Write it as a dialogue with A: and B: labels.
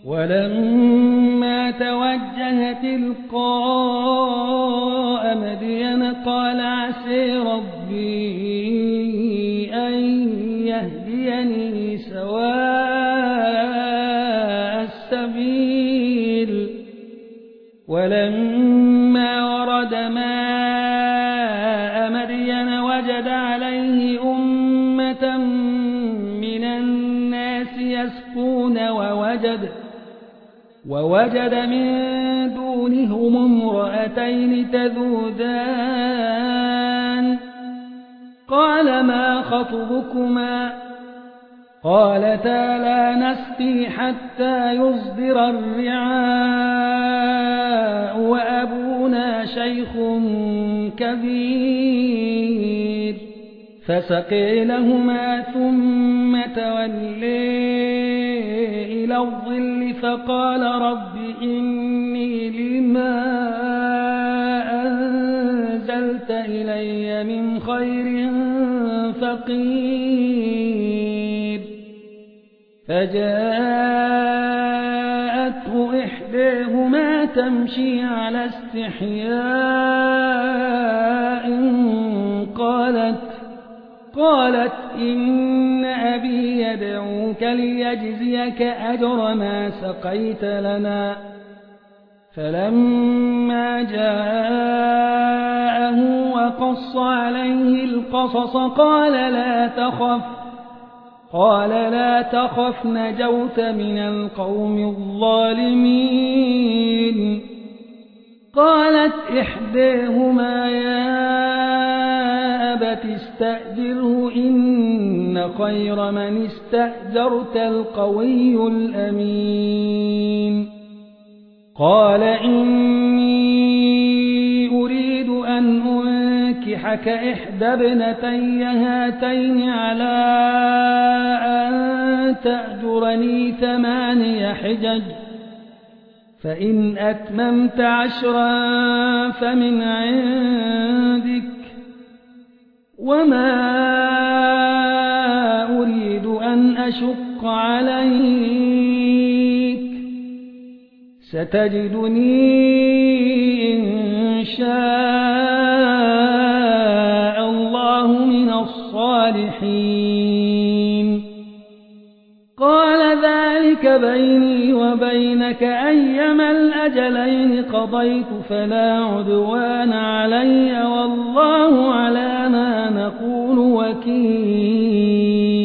A: ولما توجه تلقاء مدين قال عسى ربي أن يهديني سواء السبيل ولما ورد ماء مدين وجد عليه أمة من الناس يسقون ووجد من دونهم امرأتين تذودان قال ما خطبكما قالتا لا نسقي حتى يصدر الرعاء وأبونا شيخ كبير فسقي لهما ثم تولي إلى الظل فقال رب إني لما أنزلت إلي من خير فقير فجاءته إحداهما تمشي على استحياء قالت إن أبي يدعوك ليجزيك أجر ما سقيت لنا فلما جاءه وقص عليه القصص قال لا تخف نجوت من القوم الظالمين قالت إحداهما يا أبت استأجره إن خير من استأجرت القوي الأمين قال إني أريد أن أنكحك إحدى ابنتي هاتين على أن تأجرني 8 حجج فإن أتممت 10 فمن عندك وما أريد أن أشق عليك ستجدني إن شاء الله من الصالحين قال ذلك بيني وبينك أيما الأجلين قضيت فلا عدوان علي والله على ما نقول وكيل